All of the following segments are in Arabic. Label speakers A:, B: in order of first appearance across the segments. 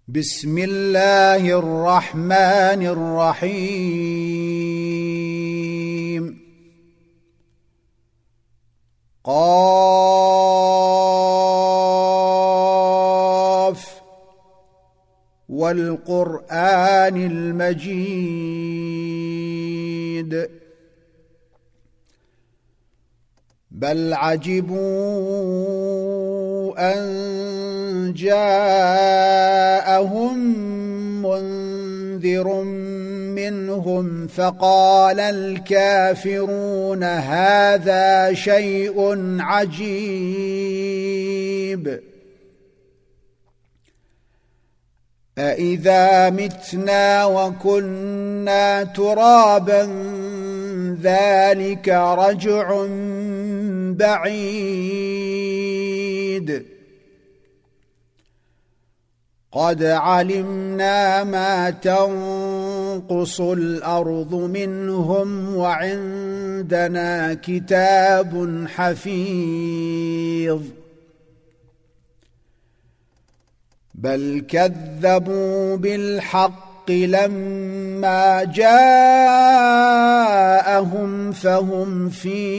A: بسم الله الرحمن الرحيم. قاف والقرآن المجيد بل عجبوا أن جاءهم منذر منهم فقال الكافرون هذا شيء عجيب أإذا متنا وكنا ترابا ذلك رجع بعيد قد علمنا ما تنقص الأرض منهم وعندنا كتاب حفيظ بل كذبوا بالحق لما جاءهم فهم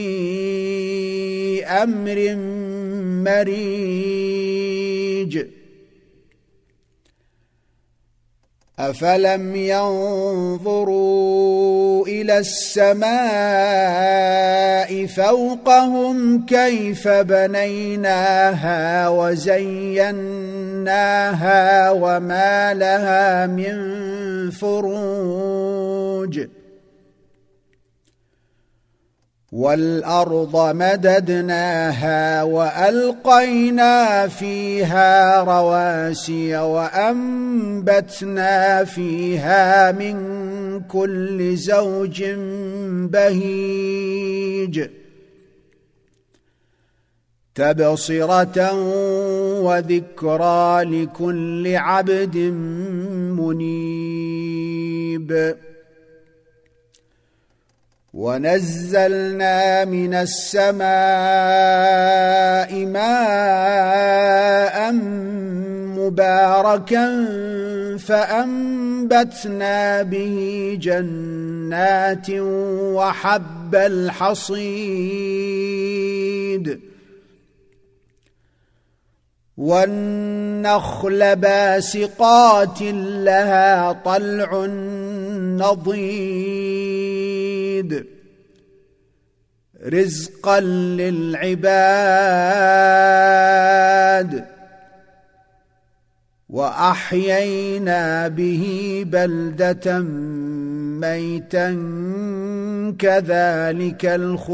A: في أمر مريج أفلم ينظروا إلى السماء فوقهم كيف بنيناها وزيناها وما لها من فروج والأرض مددناها وألقينا فيها رواسي وأنبتنا فيها من كل زوج بهيج تبصرة وذكرى لكل عبد منيب ونزلنا من السماء ماء مباركا فأنبتنا به جنات وحب الحصيد والنخل باسقات لها طلع نضيد رزقا للعباد وأحيينا به بلدة ميتا كذلك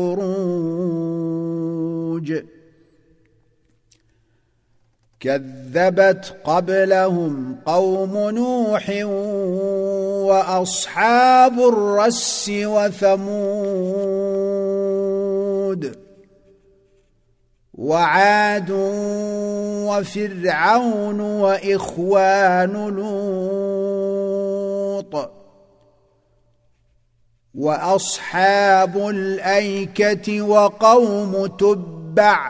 A: الخروج كذبت قبلهم قوم نوح وأصحاب الرس وثمود وعاد وفرعون وإخوان لوط وأصحاب الأيكة وقوم تبع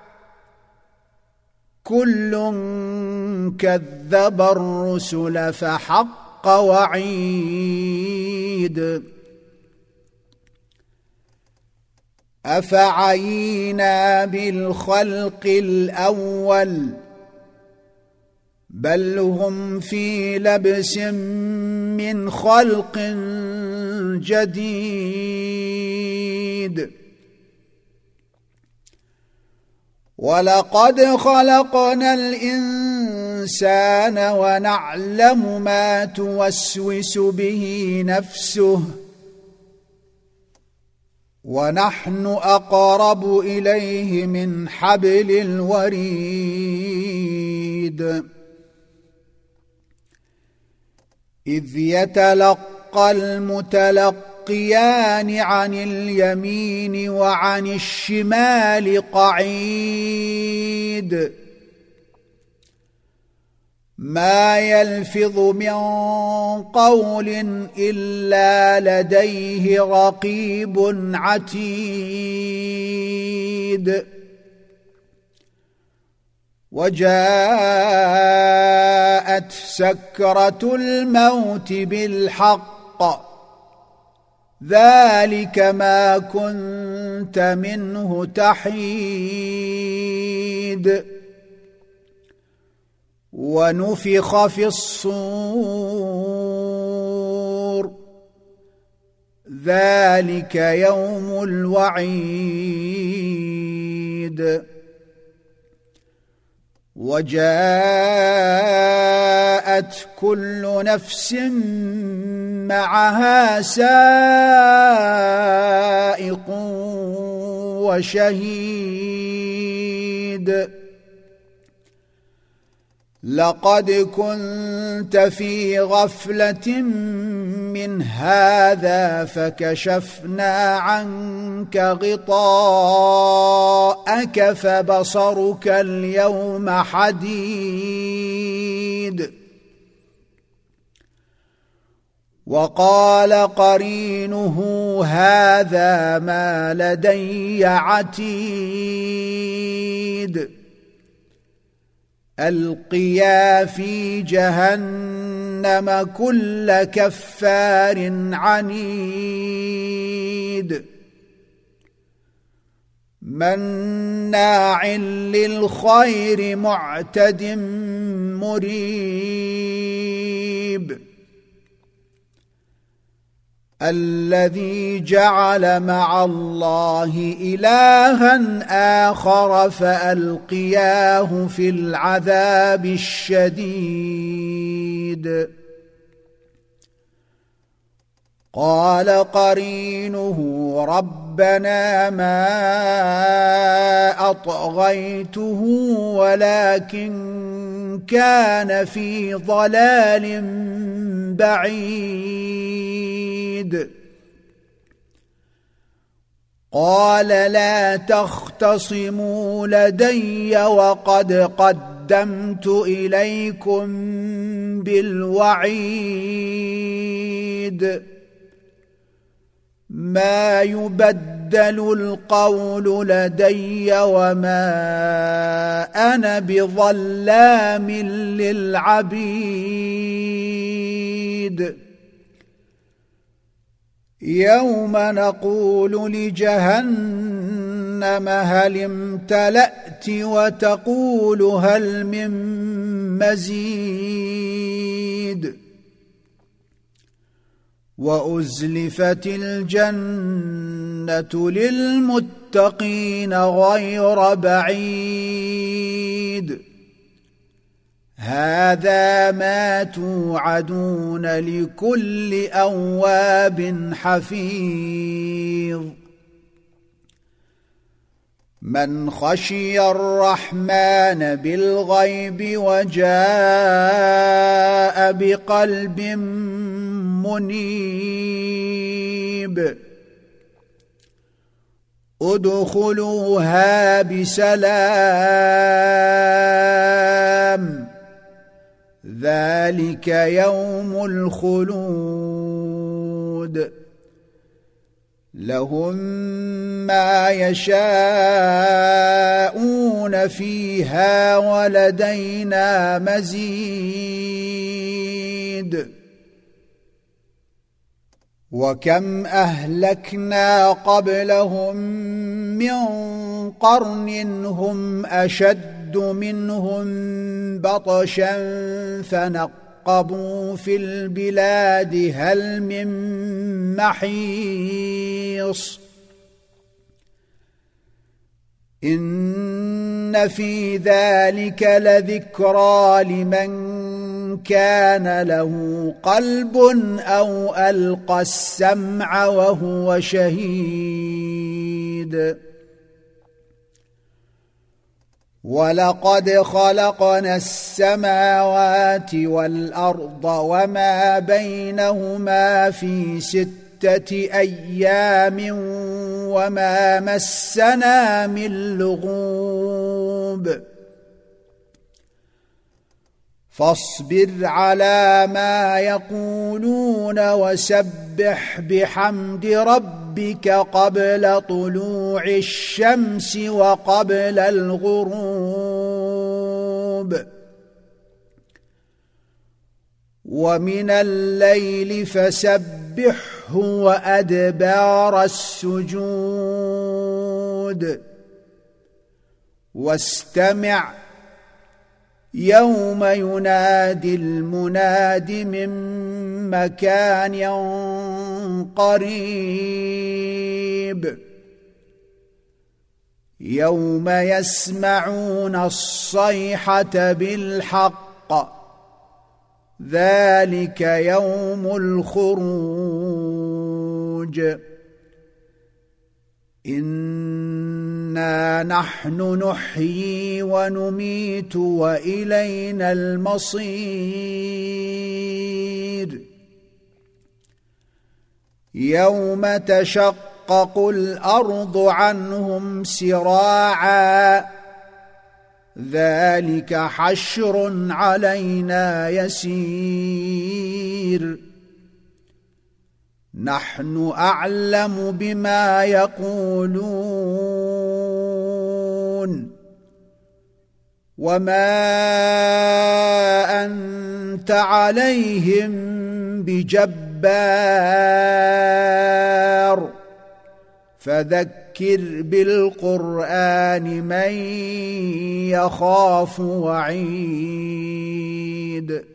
A: كل كذب الرسل فحق وعيد أفعينا بالخلق الأول بل هم في لبس من خلق جديد ولقد خلقنا الإنسان ونعلم ما توسوس به نفسه ونحن أقرب إليه من حبل الوريد إذ يتلقى المتلقيان عن اليمين وعن الشمال قعيد ما يلفظ من قول إلا لديه رقيب عتيد وجاءت سكرة الموت بالحق ذلك ما كنت منه تحيد ونفخ في الصور ذلك يوم الوعيد وجاءت كل نفس معها سائق وشهيد لقد كنت في غفلة من هذا فكشفنا عنك غطاءك فبصرك اليوم حديد وقال قرينه هذا ما لدي عتيد ألقيا في جهنم كل كفار عنيد مناع للخير معتد مريب الذي جعل مع الله إلها آخر فألقياه في العذاب الشديد قال قرينه ربنا ما أطغيته ولكن كان في ضلال بعيد قال لا تختصموا لدي وقد قدمت إليكم بالوعيد ما يبدل القول لدي وما أنا بظلام للعبيد يوم نقول لجهنم هل امتلأت وتقول هل من مزيد وأزلفت الجنة للمتقين غير بعيد هذا ما توعدون لكل أواب حفيظ من خشي الرحمن بالغيب وجاء بقلب منيب ادخلوها بسلام ذلك يوم الخلود لهم ما يشاءون فيها ولدينا مزيد وكم أهلكنا قبلهم من قرن هم أشد منهم بطشا فنقبوا في البلاد هل من محيص إن في ذلك لذكرى لمن كان له قلب أو ألقى السمع وهو شهيد ولقد خلقنا السماوات والأرض وما بينهما في 6 أيام وما مسنا من لغوب فاصبر على ما يقولون وسبح بحمد ربك قبل طلوع الشمس وقبل الغروب ومن الليل فسبحه وأدبار السجود واستمع يوم ينادي المناد من مكان قريب يوم يسمعون الصيحة بالحق ذلك يوم الخروج إنا نحن نحيي ونميت وإلينا المصير يوم تشقق الأرض عنهم سراعا ذلك حشر علينا يسير نحن أعلم بما يقولون وما أنت عليهم بجبار فذكر بالقرآن من يخاف وعيد